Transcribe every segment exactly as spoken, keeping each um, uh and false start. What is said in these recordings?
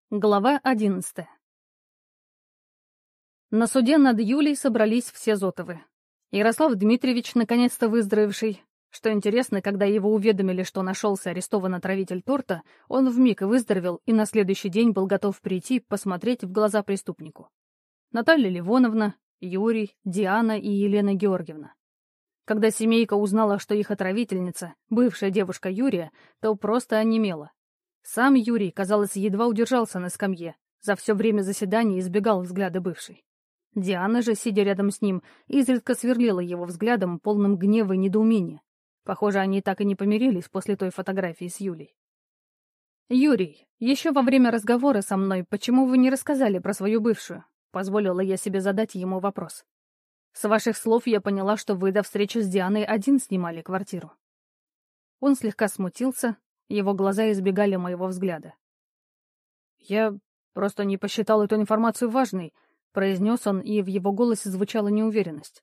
Глава одиннадцатая. На суде над Юлей собрались все Зотовы. Ярослав Дмитриевич, наконец-то выздоровевший. Что интересно, когда его уведомили, что нашелся арестован отравитель торта, он вмиг выздоровел и на следующий день был готов прийти посмотреть в глаза преступнику. Наталья Ливоновна, Юрий, Диана и Елена Георгиевна. Когда семейка узнала, что их отравительница, бывшая девушка Юрия, то просто онемела. Сам Юрий, казалось, едва удержался на скамье, за все время заседания избегал взгляда бывшей. Диана же, сидя рядом с ним, изредка сверлила его взглядом, полным гнева и недоумения. Похоже, они так и не помирились после той фотографии с Юлей. «Юрий, еще во время разговора со мной, почему вы не рассказали про свою бывшую?» Позволила я себе задать ему вопрос. «С ваших слов я поняла, что вы до встречи с Дианой один снимали квартиру». Он слегка смутился. Его глаза избегали моего взгляда. «Я просто не посчитал эту информацию важной», — произнес он, и в его голосе звучала неуверенность.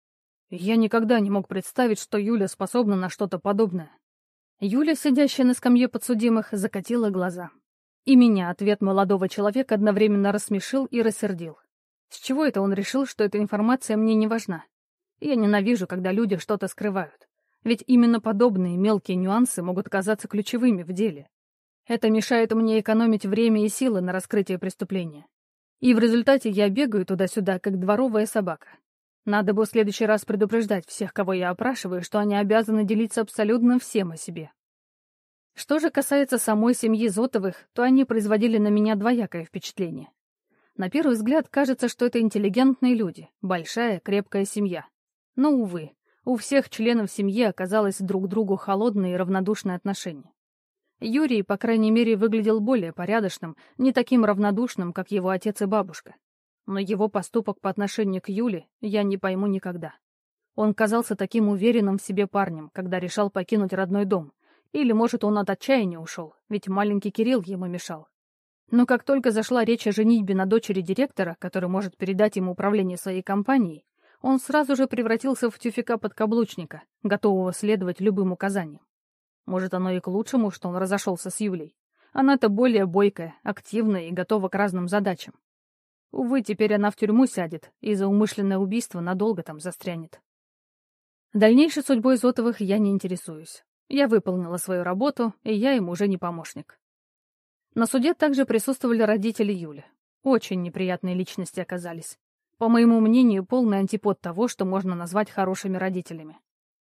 «Я никогда не мог представить, что Юля способна на что-то подобное». Юля, сидящая на скамье подсудимых, закатила глаза. И меня ответ молодого человека одновременно рассмешил и рассердил. С чего это он решил, что эта информация мне не важна? Я ненавижу, когда люди что-то скрывают. Ведь именно подобные мелкие нюансы могут казаться ключевыми в деле. Это мешает мне экономить время и силы на раскрытие преступления. И в результате я бегаю туда-сюда, как дворовая собака. Надо бы в следующий раз предупреждать всех, кого я опрашиваю, что они обязаны делиться абсолютно всем о себе. Что же касается самой семьи Зотовых, то они производили на меня двоякое впечатление. На первый взгляд кажется, что это интеллигентные люди, большая, крепкая семья. Но, увы. У всех членов семьи оказалось друг к другу холодное и равнодушное отношение. Юрий, по крайней мере, выглядел более порядочным, не таким равнодушным, как его отец и бабушка. Но его поступок по отношению к Юле я не пойму никогда. Он казался таким уверенным в себе парнем, когда решал покинуть родной дом. Или, может, он от отчаяния ушел, ведь маленький Кирилл ему мешал. Но как только зашла речь о женитьбе на дочери директора, который может передать ему управление своей компанией, он сразу же превратился в тюфяка-подкаблучника, готового следовать любым указаниям. Может, оно и к лучшему, что он разошелся с Юлей. Она-то более бойкая, активная и готова к разным задачам. Увы, теперь она в тюрьму сядет и за умышленное убийство надолго там застрянет. Дальнейшей судьбой Зотовых я не интересуюсь. Я выполнила свою работу, и я им уже не помощник. На суде также присутствовали родители Юли. Очень неприятные личности оказались. По моему мнению, полный антипод того, что можно назвать хорошими родителями.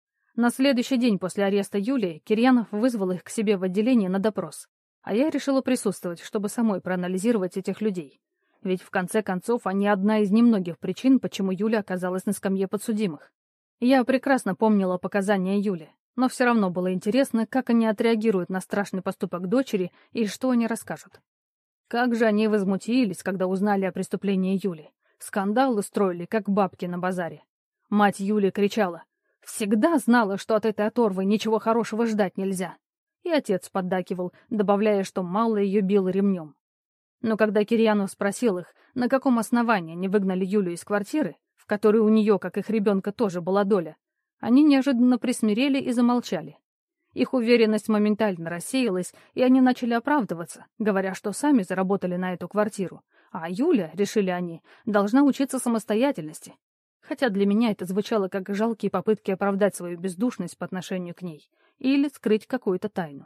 На следующий день после ареста Юлии Кирьянов вызвал их к себе в отделение на допрос, а я решила присутствовать, чтобы самой проанализировать этих людей. Ведь в конце концов они одна из немногих причин, почему Юля оказалась на скамье подсудимых. Я прекрасно помнила показания Юли, но все равно было интересно, как они отреагируют на страшный поступок дочери и что они расскажут. Как же они возмутились, когда узнали о преступлении Юли. Скандал устроили, как бабки на базаре. Мать Юли кричала: «Всегда знала, что от этой оторвы ничего хорошего ждать нельзя». И отец поддакивал, добавляя, что мало ее бил ремнем. Но когда Кирьянов спросил их, на каком основании они выгнали Юлю из квартиры, в которой у нее, как их ребенка, тоже была доля, они неожиданно присмирели и замолчали. Их уверенность моментально рассеялась, и они начали оправдываться, говоря, что сами заработали на эту квартиру, а Юля, решили они, должна учиться самостоятельности. Хотя для меня это звучало как жалкие попытки оправдать свою бездушность по отношению к ней или скрыть какую-то тайну.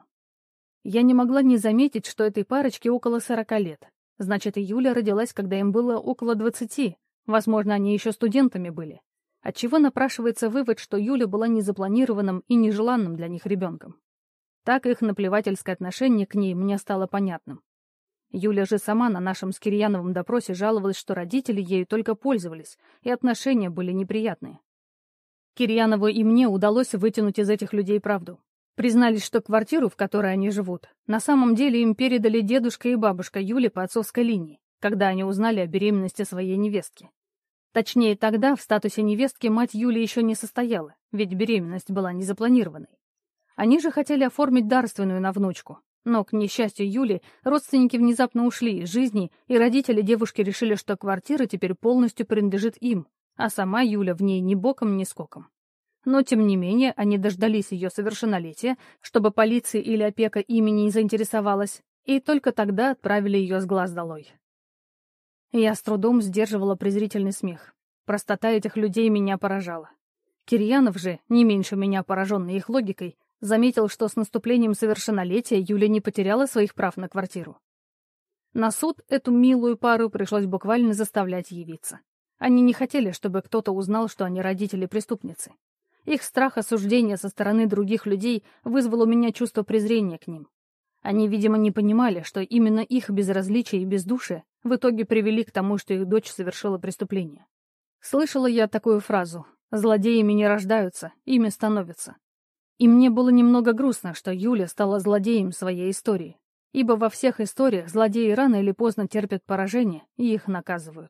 Я не могла не заметить, что этой парочке около сорока лет. Значит, и Юля родилась, когда им было около двадцати. Возможно, они еще студентами были. Отчего напрашивается вывод, что Юля была незапланированным и нежеланным для них ребенком. Так их наплевательское отношение к ней мне стало понятным. Юля же сама на нашем с Кирьяновым допросе жаловалась, что родители ею только пользовались, и отношения были неприятные. Кирьянову и мне удалось вытянуть из этих людей правду. Признались, что квартиру, в которой они живут, на самом деле им передали дедушка и бабушка Юли по отцовской линии, когда они узнали о беременности своей невестки. Точнее, тогда в статусе невестки мать Юли еще не состояла, ведь беременность была незапланированной. Они же хотели оформить дарственную на внучку. Но, к несчастью Юли, родственники внезапно ушли из жизни, и родители девушки решили, что квартира теперь полностью принадлежит им, а сама Юля в ней ни боком, ни скоком. Но, тем не менее, они дождались ее совершеннолетия, чтобы полиция или опека ими не заинтересовалась, И только тогда отправили ее с глаз долой. Я с трудом сдерживала презрительный смех. Простота этих людей меня поражала. Кирьянов же, не меньше меня пораженный их логикой, заметил, что с наступлением совершеннолетия Юля не потеряла своих прав на квартиру. На суд эту милую пару пришлось буквально заставлять явиться. Они не хотели, чтобы кто-то узнал, что они родители-преступницы. Их страх осуждения со стороны других людей вызвал у меня чувство презрения к ним. Они, видимо, не понимали, что именно их безразличие и бездушие в итоге привели к тому, что их дочь совершила преступление. Слышала я такую фразу: «Злодеями не рождаются, ими становятся». И мне было немного грустно, что Юля стала злодеем своей истории, ибо во всех историях злодеи рано или поздно терпят поражение и их наказывают.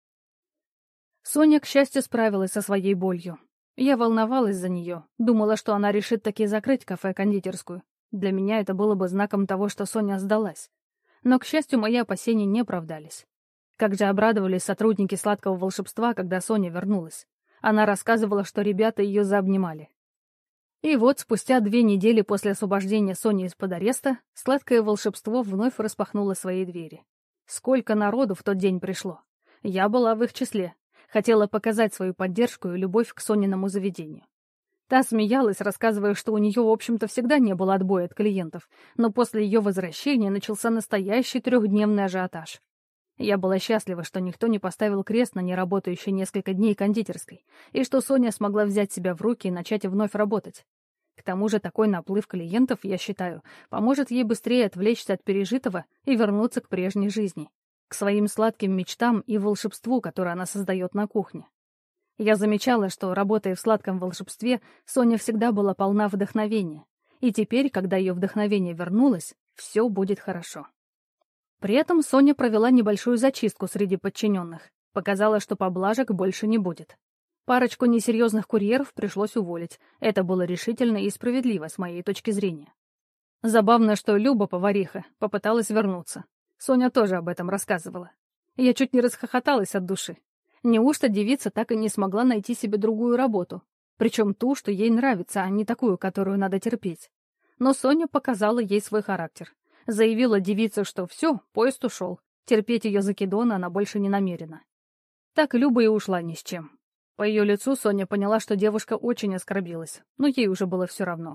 Соня, к счастью, справилась со своей болью. Я волновалась за нее, думала, что она решит таки закрыть кафе-кондитерскую. Для меня это было бы знаком того, что Соня сдалась. Но, к счастью, мои опасения не оправдались. Как же обрадовались сотрудники сладкого волшебства, когда Соня вернулась. Она рассказывала, что ребята ее заобнимали. И вот, спустя две недели после освобождения Сони из-под ареста, сладкое волшебство вновь распахнуло свои двери. Сколько народу в тот день пришло. Я была в их числе. Хотела показать свою поддержку и любовь к Сониному заведению. Та смеялась, рассказывая, что у нее, в общем-то, всегда не было отбоя от клиентов, но после ее возвращения начался настоящий трехдневный ажиотаж. Я была счастлива, что никто не поставил крест на неработающей несколько дней кондитерской, и что Соня смогла взять себя в руки и начать вновь работать. К тому же такой наплыв клиентов, я считаю, поможет ей быстрее отвлечься от пережитого и вернуться к прежней жизни, к своим сладким мечтам и волшебству, которое она создает на кухне. Я замечала, что, работая в сладком волшебстве, Соня всегда была полна вдохновения, и теперь, когда ее вдохновение вернулось, все будет хорошо. При этом Соня провела небольшую зачистку среди подчиненных, показала, что поблажек больше не будет. Парочку несерьезных курьеров пришлось уволить, это было решительно и справедливо с моей точки зрения. Забавно, что Люба, повариха, попыталась вернуться. Соня тоже об этом рассказывала. Я чуть не расхохоталась от души. Неужто девица так и не смогла найти себе другую работу? Причем ту, что ей нравится, а не такую, которую надо терпеть. Но Соня показала ей свой характер. Заявила девице, что все, поезд ушел. Терпеть ее закидоны она больше не намерена. Так Люба и ушла ни с чем. По ее лицу Соня поняла, что девушка очень оскорбилась, но ей уже было все равно.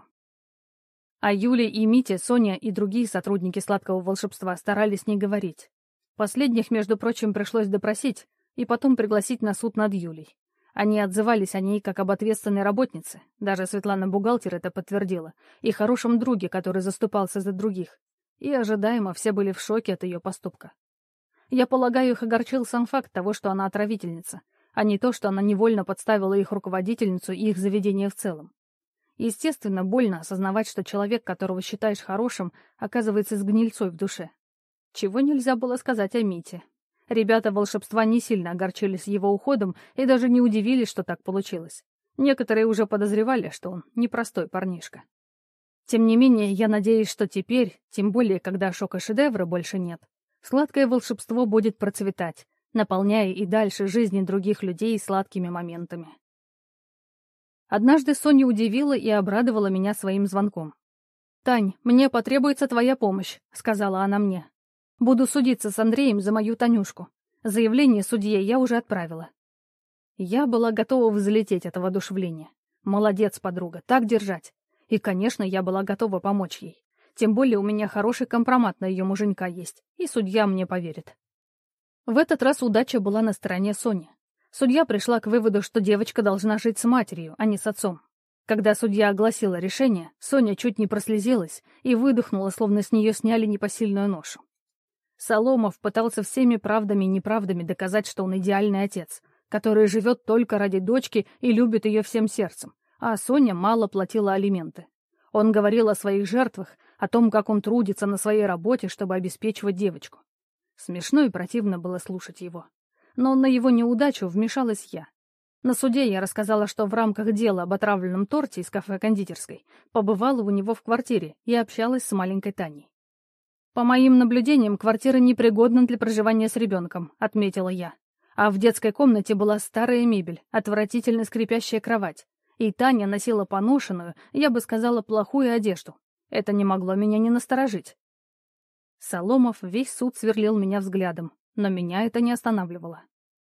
А Юля и Митя, Соня и другие сотрудники сладкого волшебства старались не говорить. Последних, между прочим, пришлось допросить и потом пригласить на суд над Юлей. Они отзывались о ней как об ответственной работнице, даже Светлана-бухгалтер это подтвердила, и хорошем друге, который заступался за других. И ожидаемо все были в шоке от ее поступка. Я полагаю, их огорчил сам факт того, что она отравительница, а не то, что она невольно подставила их руководительницу и их заведение в целом. Естественно, больно осознавать, что человек, которого считаешь хорошим, оказывается с гнильцой в душе. Чего нельзя было сказать о Мите. Ребята волшебства не сильно огорчились его уходом и даже не удивились, что так получилось. Некоторые уже подозревали, что он непростой парнишка. Тем не менее, я надеюсь, что теперь, тем более, когда шока-шедевра больше нет, сладкое волшебство будет процветать, наполняя и дальше жизни других людей сладкими моментами. Однажды Соня удивила и обрадовала меня своим звонком. «Тань, мне потребуется твоя помощь», — сказала она мне. «Буду судиться с Андреем за мою Танюшку. Заявление судье я уже отправила». Я была готова взлететь от воодушевления. Молодец, подруга, так держать. И, конечно, я была готова помочь ей. Тем более у меня хороший компромат на ее муженька есть, и судья мне поверит. В этот раз удача была на стороне Сони. Судья пришла к выводу, что девочка должна жить с матерью, а не с отцом. Когда судья огласила решение, Соня чуть не прослезилась и выдохнула, словно с нее сняли непосильную ношу. Соломов пытался всеми правдами и неправдами доказать, что он идеальный отец, который живет только ради дочки и любит ее всем сердцем, а Соня мало платила алименты. Он говорил о своих жертвах, о том, как он трудится на своей работе, чтобы обеспечивать девочку. Смешно и противно было слушать его. Но на его неудачу вмешалась я. На суде я рассказала, что в рамках дела об отравленном торте из кафе-кондитерской побывала у него в квартире и общалась с маленькой Таней. «По моим наблюдениям, квартира непригодна для проживания с ребенком», — отметила я. А в детской комнате была старая мебель, отвратительно скрипящая кровать. И Таня носила поношенную, я бы сказала, плохую одежду. Это не могло меня не насторожить. Соломов весь суд сверлил меня взглядом, но меня это не останавливало.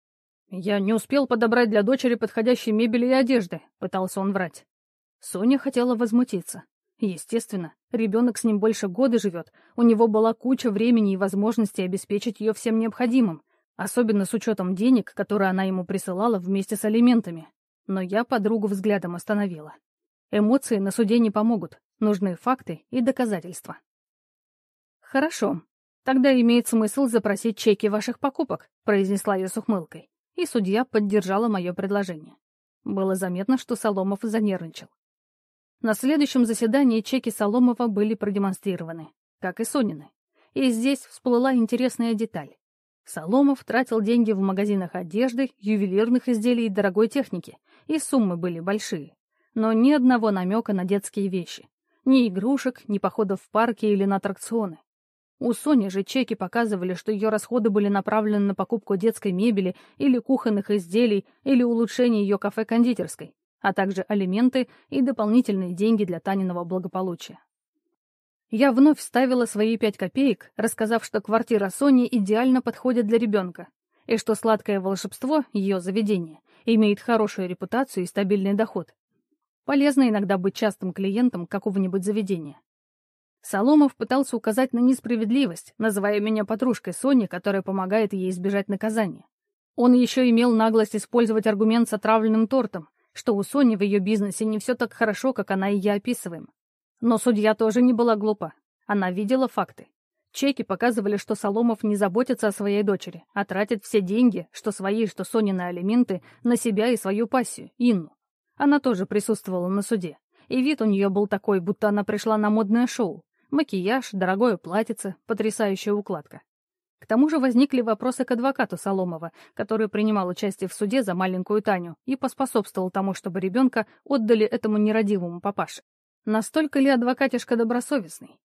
«Я не успел подобрать для дочери подходящей мебели и одежды», — пытался он врать. Соня хотела возмутиться. Естественно, ребенок с ним больше года живет, у него была куча времени и возможностей обеспечить ее всем необходимым, особенно с учетом денег, которые она ему присылала вместе с алиментами. Но я подругу взглядом остановила. Эмоции на суде не помогут, нужны факты и доказательства. «Хорошо, тогда имеет смысл запросить чеки ваших покупок», — произнесла я с ухмылкой, и судья поддержала мое предложение. Было заметно, что Соломов занервничал. На следующем заседании чеки Соломова были продемонстрированы, как и Сонины. И здесь всплыла интересная деталь. Соломов тратил деньги в магазинах одежды, ювелирных изделий и дорогой техники, и суммы были большие. Но ни одного намека на детские вещи. Ни игрушек, ни походов в парке или на аттракционы. У Сони же чеки показывали, что ее расходы были направлены на покупку детской мебели или кухонных изделий или улучшение ее кафе-кондитерской, а также алименты и дополнительные деньги для Таниного благополучия. Я вновь вставила свои пять копеек, рассказав, что квартира Сони идеально подходит для ребенка, и что сладкое волшебство, ее заведение, имеет хорошую репутацию и стабильный доход. Полезно иногда быть частым клиентом какого-нибудь заведения. Соломов пытался указать на несправедливость, называя меня подружкой Сони, которая помогает ей избежать наказания. Он еще имел наглость использовать аргумент с отравленным тортом, что у Сони в ее бизнесе не все так хорошо, как она и я описываем. Но судья тоже не была глупа. Она видела факты. Чеки показывали, что Соломов не заботится о своей дочери, а тратит все деньги, что свои, что Сонины алименты, на себя и свою пассию, Инну. Она тоже присутствовала на суде, и вид у нее был такой, будто она пришла на модное шоу. Макияж, дорогое платьице, потрясающая укладка. К тому же возникли вопросы к адвокату Соломова, который принимал участие в суде за маленькую Таню и поспособствовал тому, чтобы ребенка отдали этому нерадивому папаше. Настолько ли адвокатишка добросовестный?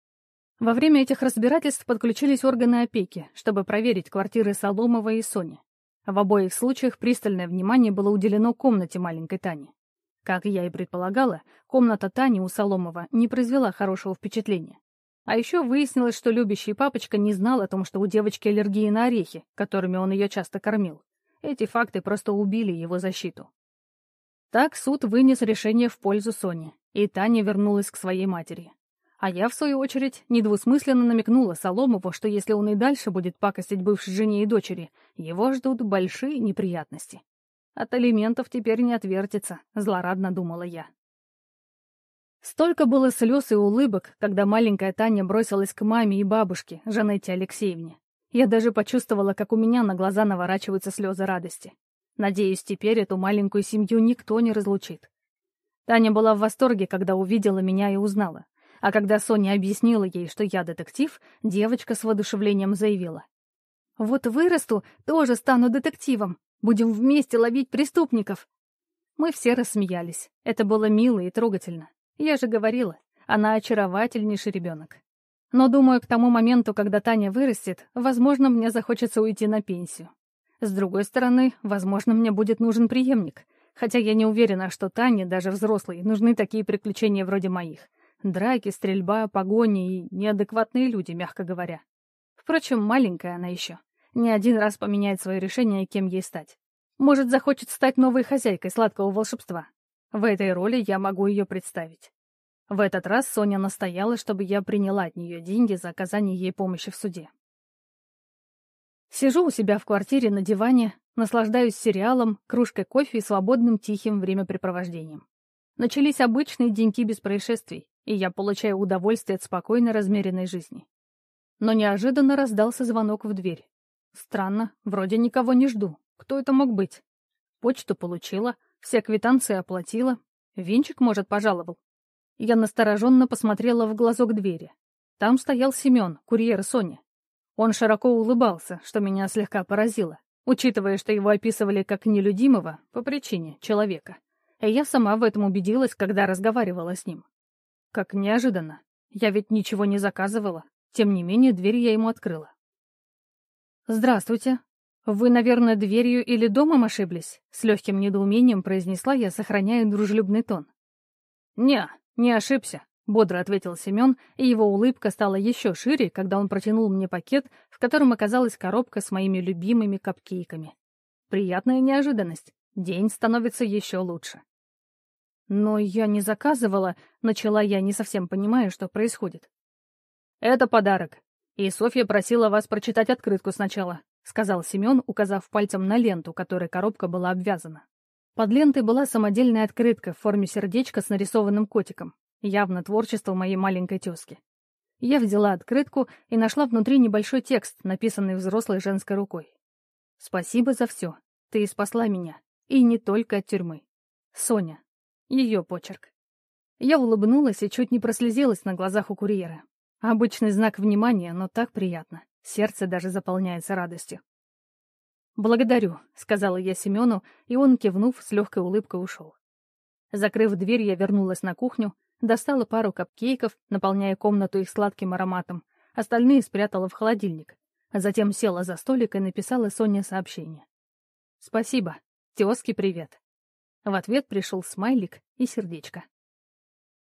Во время этих разбирательств подключились органы опеки, чтобы проверить квартиры Соломова и Сони. В обоих случаях пристальное внимание было уделено комнате маленькой Тани. Как я и предполагала, комната Тани у Соломова не произвела хорошего впечатления. А еще выяснилось, что любящий папочка не знал о том, что у девочки аллергия на орехи, которыми он ее часто кормил. Эти факты просто убили его защиту. Так суд вынес решение в пользу Сони, и Таня вернулась к своей матери. А я, в свою очередь, недвусмысленно намекнула Соломову, что если он и дальше будет пакостить бывшей жене и дочери, его ждут большие неприятности. От алиментов теперь не отвертится, злорадно думала я. Столько было слез и улыбок, когда маленькая Таня бросилась к маме и бабушке, Жанетте Алексеевне. Я даже почувствовала, как у меня на глаза наворачиваются слезы радости. Надеюсь, теперь эту маленькую семью никто не разлучит. Таня была в восторге, когда увидела меня и узнала. А когда Соня объяснила ей, что я детектив, девочка с воодушевлением заявила: «Вот вырасту, тоже стану детективом. Будем вместе ловить преступников». Мы все рассмеялись. Это было мило и трогательно. Я же говорила, она очаровательнейший ребенок. Но, думаю, к тому моменту, когда Таня вырастет, возможно, мне захочется уйти на пенсию. С другой стороны, возможно, мне будет нужен преемник. Хотя я не уверена, что Тане, даже взрослой, нужны такие приключения вроде моих. Драки, стрельба, погони и неадекватные люди, мягко говоря. Впрочем, маленькая она еще. Не один раз поменяет свое решение, кем ей стать. Может, захочет стать новой хозяйкой сладкого волшебства. В этой роли я могу ее представить. В этот раз Соня настояла, чтобы я приняла от нее деньги за оказание ей помощи в суде. Сижу у себя в квартире на диване, наслаждаюсь сериалом, кружкой кофе и свободным тихим времяпрепровождением. Начались обычные деньки без происшествий, и я получаю удовольствие от спокойной, размеренной жизни. Но неожиданно раздался звонок в дверь. Странно, вроде никого не жду. Кто это мог быть? Почту получила, все квитанции оплатила. Венчик, может, пожаловал? Я настороженно посмотрела в глазок двери. Там стоял Семен, курьер Сони. Он широко улыбался, что меня слегка поразило, учитывая, что его описывали как нелюдимого по причине человека. И я сама в этом убедилась, когда разговаривала с ним. Как неожиданно. Я ведь ничего не заказывала. Тем не менее, дверь я ему открыла. «Здравствуйте. Вы, наверное, дверью или домом ошиблись?» С легким недоумением произнесла я, сохраняя дружелюбный тон. «Не, не ошибся», — Бодро ответил Семен, и его улыбка стала еще шире, когда он протянул мне пакет, в котором оказалась коробка с моими любимыми капкейками. Приятная неожиданность. День становится еще лучше. «Но я не заказывала», — начала я, не совсем понимая, что происходит. «Это подарок. И Софья просила вас прочитать открытку сначала», — сказал Семен, указав пальцем на ленту, которой коробка была обвязана. Под лентой была самодельная открытка в форме сердечка с нарисованным котиком. Явно творчество моей маленькой тезки. Я взяла открытку и нашла внутри небольшой текст, написанный взрослой женской рукой. «Спасибо за все. Ты спасла меня. И не только от тюрьмы. Соня». Ее почерк. Я улыбнулась и чуть не прослезилась на глазах у курьера. Обычный знак внимания, но так приятно. Сердце даже заполняется радостью. «Благодарю», — сказала я Семену, и он, кивнув, с легкой улыбкой ушел. Закрыв дверь, я вернулась на кухню, достала пару капкейков, наполняя комнату их сладким ароматом, остальные спрятала в холодильник, а затем села за столик и написала Соне сообщение. «Спасибо. Тёзке привет». В ответ пришел смайлик и сердечко.